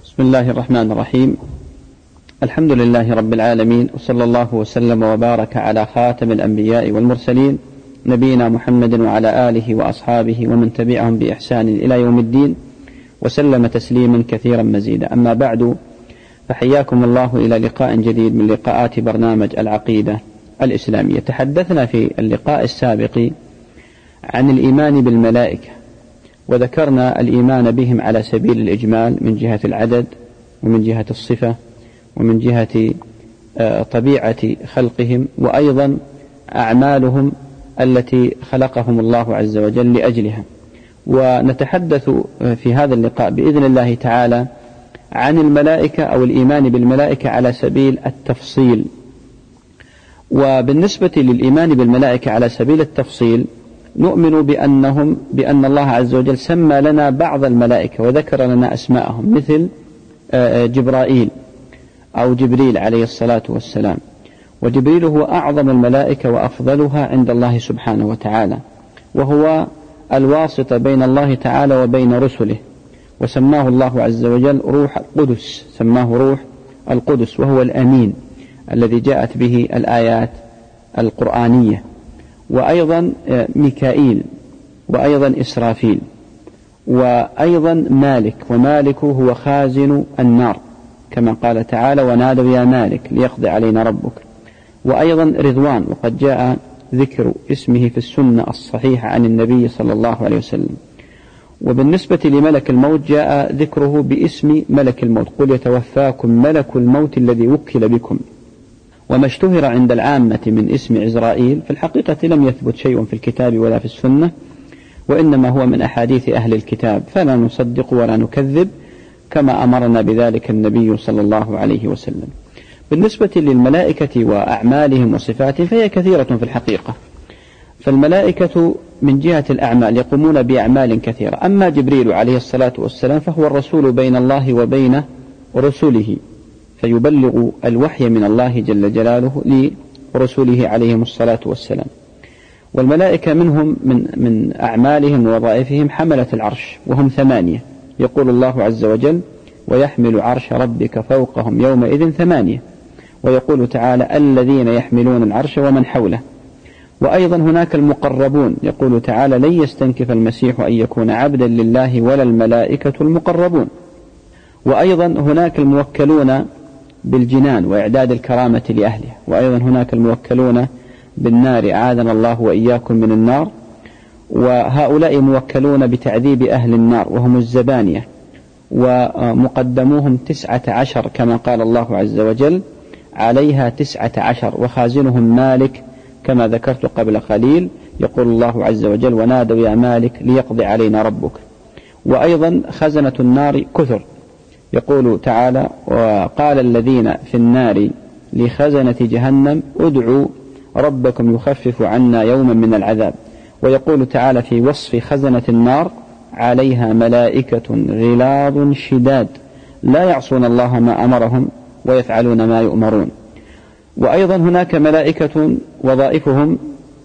بسم الله الرحمن الرحيم. الحمد لله رب العالمين، وصلى الله وسلم وبارك على خاتم الأنبياء والمرسلين نبينا محمد وعلى آله وأصحابه ومن تبعهم بإحسان إلى يوم الدين، وسلم تسليما كثيرا مزيدا. أما بعد، فحياكم الله إلى لقاء جديد من لقاءات برنامج العقيدة الإسلامية. تحدثنا في اللقاء السابق عن الإيمان بالملائكة، وذكرنا الإيمان بهم على سبيل الإجمال من جهة العدد ومن جهة الصفة ومن جهة طبيعة خلقهم، وأيضا أعمالهم التي خلقهم الله عز وجل لأجلها. ونتحدث في هذا اللقاء بإذن الله تعالى عن الملائكة أو الإيمان بالملائكة على سبيل التفصيل. وبالنسبة للإيمان بالملائكة على سبيل التفصيل، نؤمن بأن الله عز وجل سمى لنا بعض الملائكة وذكر لنا أسماءهم، مثل جبرائيل أو جبريل عليه الصلاة والسلام. وجبريل هو أعظم الملائكة وأفضلها عند الله سبحانه وتعالى، وهو الواسطة بين الله تعالى وبين رسله، وسماه الله عز وجل روح القدس، سماه روح القدس، وهو الأمين الذي جاءت به الآيات القرآنية. وأيضا ميكائيل، وأيضا إسرافيل، وأيضا مالك، ومالك هو خازن النار كما قال تعالى: ونادوا يا مالك ليقضي علينا ربك. وأيضا رضوان، وقد جاء ذكر اسمه في السنة الصحيحة عن النبي صلى الله عليه وسلم. وبالنسبة لملك الموت جاء ذكره باسم ملك الموت: قل يتوفاكم ملك الموت الذي وكل بكم. وما اشتهر عند العامة من اسم عزرائيل في الحقيقة لم يثبت شيء في الكتاب ولا في السنة، وإنما هو من أحاديث أهل الكتاب، فلا نصدق ولا نكذب كما أمرنا بذلك النبي صلى الله عليه وسلم. بالنسبة للملائكة وأعمالهم وصفاتهم فهي كثيرة في الحقيقة. فالملائكة من جهة الأعمال يقومون بأعمال كثيرة. أما جبريل عليه الصلاة والسلام فهو الرسول بين الله وبين رسله، فيبلغ الوحي من الله جل جلاله لرسله عليهم الصلاة والسلام. والملائكة منهم من أعمالهم ووظائفهم حملة العرش، وهم 8. يقول الله عز وجل: ويحمل عرش ربك فوقهم يومئذ 8. ويقول تعالى: الذين يحملون العرش ومن حوله. وأيضا هناك المقربون، يقول تعالى: لن يستنكف المسيح أن يكون عبدا لله ولا الملائكة المقربون. وأيضا هناك الموكلون بالجنان وإعداد الكرامة لأهلها. وأيضا هناك الموكلون بالنار، أعاذنا الله وإياكم من النار. وهؤلاء موكلون بتعذيب أهل النار وهم الزبانية، ومقدموهم 19 كما قال الله عز وجل: عليها 19، وخازنهم مالك كما ذكرت قبل قليل. يقول الله عز وجل: ونادوا يا مالك ليقضي علينا ربك. وأيضا خزنة النار كثر، يقول تعالى: وقال الذين في النار لخزنة جهنم ادعوا ربكم يخفف عنا يوما من العذاب. ويقول تعالى في وصف خزنة النار: عليها ملائكة غلاظ شداد لا يعصون الله ما أمرهم ويفعلون ما يؤمرون. وأيضا هناك ملائكة وظائفهم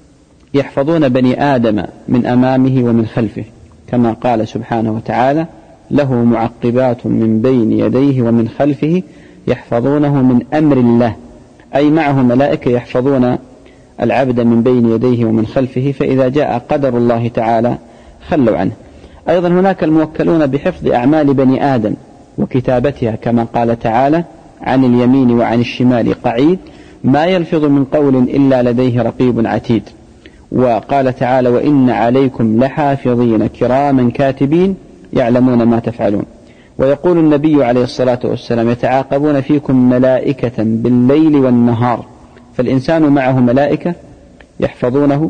يحفظون بني آدم من أمامه ومن خلفه، كما قال سبحانه وتعالى: له معقبات من بين يديه ومن خلفه يحفظونه من أمر الله، أي معه ملائكة يحفظون العبد من بين يديه ومن خلفه، فإذا جاء قدر الله تعالى خلوا عنه. أيضا هناك الموكلون بحفظ أعمال بني آدم وكتابتها، كما قال تعالى: عن اليمين وعن الشمال قعيد ما يلفظ من قول إلا لديه رقيب عتيد. وقال تعالى: وإن عليكم لحافظين كراما كاتبين يعلمون ما تفعلون. ويقول النبي عليه الصلاة والسلام: يتعاقبون فيكم ملائكة بالليل والنهار. فالإنسان معه ملائكة يحفظونه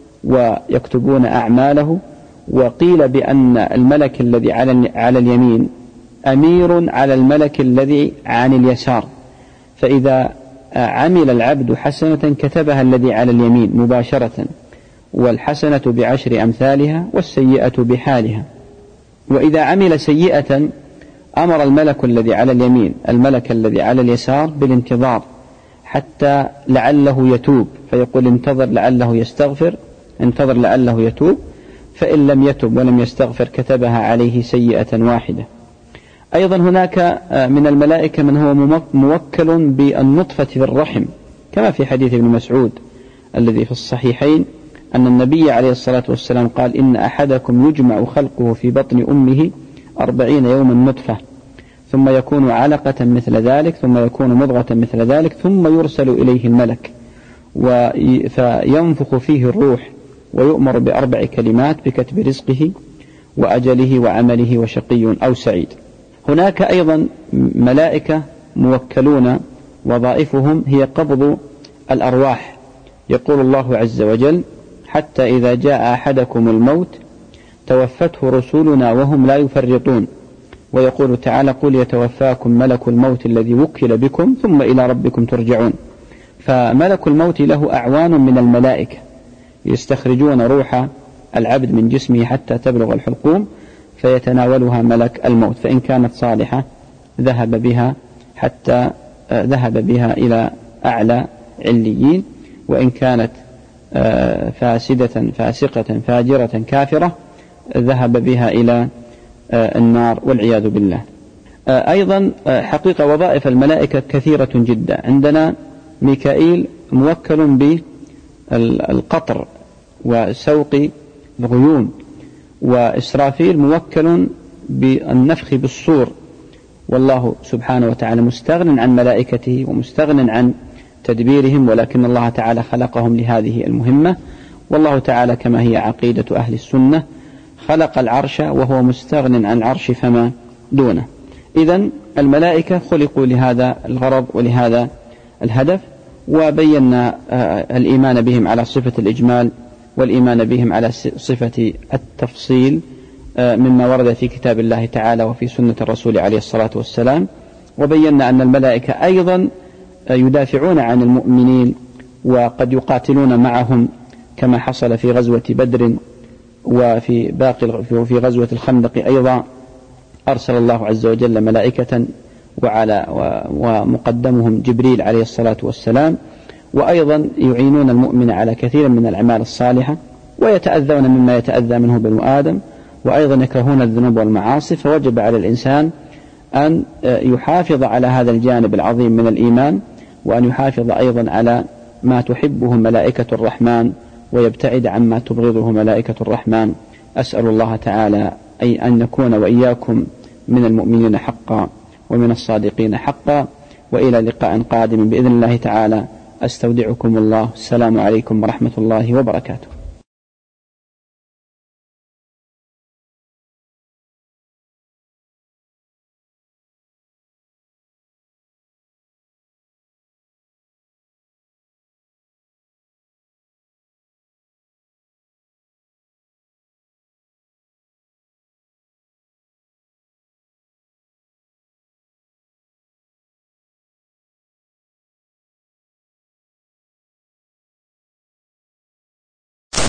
ويكتبون أعماله. وقيل بأن الملك الذي على اليمين أمير على الملك الذي عن اليسار، فإذا عمل العبد حسنة كتبها الذي على اليمين مباشرة، والحسنة ب10 أمثالها والسيئة بحالها. وإذا عمل سيئة أمر الملك الذي على اليمين الملك الذي على اليسار بالانتظار حتى لعله يتوب، فيقول: انتظر لعله يستغفر، انتظر لعله يتوب. فإن لم يتب ولم يستغفر كتبها عليه سيئة واحدة. أيضا هناك من الملائكة من هو موكل بالنطفة في الرحم، كما في حديث ابن مسعود الذي في الصحيحين أن النبي عليه الصلاة والسلام قال: إن أحدكم يجمع خلقه في بطن أمه 40 يوما نطفة، ثم يكون علقة مثل ذلك، ثم يكون مضغة مثل ذلك، ثم يرسل إليه الملك فينفخ فيه الروح، ويؤمر ب4 كلمات بكتب رزقه وأجله وعمله وشقي أو سعيد. هناك أيضا ملائكة موكلون وظائفهم هي قبض الأرواح. يقول الله عز وجل: حتى إذا جاء أحدكم الموت توفته رسلنا وهم لا يفرطون. ويقول تعالى: قل يتوفاكم ملك الموت الذي وكل بكم ثم إلى ربكم ترجعون. فملك الموت له أعوان من الملائكة يستخرجون روح العبد من جسمه حتى تبلغ الحلقوم فيتناولها ملك الموت، فإن كانت صالحة ذهب بها إلى أعلى عليين، وإن كانت فاسدة فاسقة فاجرة كافرة ذهب بها إلى النار والعياذ بالله. أيضا حقيقة وظائف الملائكة كثيرة جدا. عندنا ميكائيل موكل بالقطر وسوق الغيوم، وإسرافيل موكل بالنفخ بالصور، والله سبحانه وتعالى مستغن عن ملائكته ومستغن عن تدبيرهم، ولكن الله تعالى خلقهم لهذه المهمة. والله تعالى كما هي عقيدة أهل السنة خلق العرش وهو مستغن عن العرش فما دونه. إذن الملائكة خلقوا لهذا الغرض ولهذا الهدف، وبينا الإيمان بهم على صفة الإجمال والإيمان بهم على صفة التفصيل مما ورد في كتاب الله تعالى وفي سنة الرسول عليه الصلاة والسلام. وبينا أن الملائكة أيضا يدافعون عن المؤمنين وقد يقاتلون معهم كما حصل في غزوة بدر، وفي في غزوة الخندق أيضا أرسل الله عز وجل ملائكة ومقدمهم جبريل عليه الصلاة والسلام، وأيضا يعينون المؤمن على كثير من الأعمال الصالحة، ويتأذون مما يتأذى منه بنو آدم، وأيضا يكرهون الذنوب والمعاصي. فوجب على الإنسان أن يحافظ على هذا الجانب العظيم من الإيمان، وأن يحافظ أيضا على ما تحبه ملائكة الرحمن ويبتعد عما تبغضه ملائكة الرحمن. أسأل الله تعالى أن نكون وإياكم من المؤمنين حقا ومن الصادقين حقا، وإلى لقاء قادم بإذن الله تعالى. أستودعكم الله. السلام عليكم ورحمة الله وبركاته.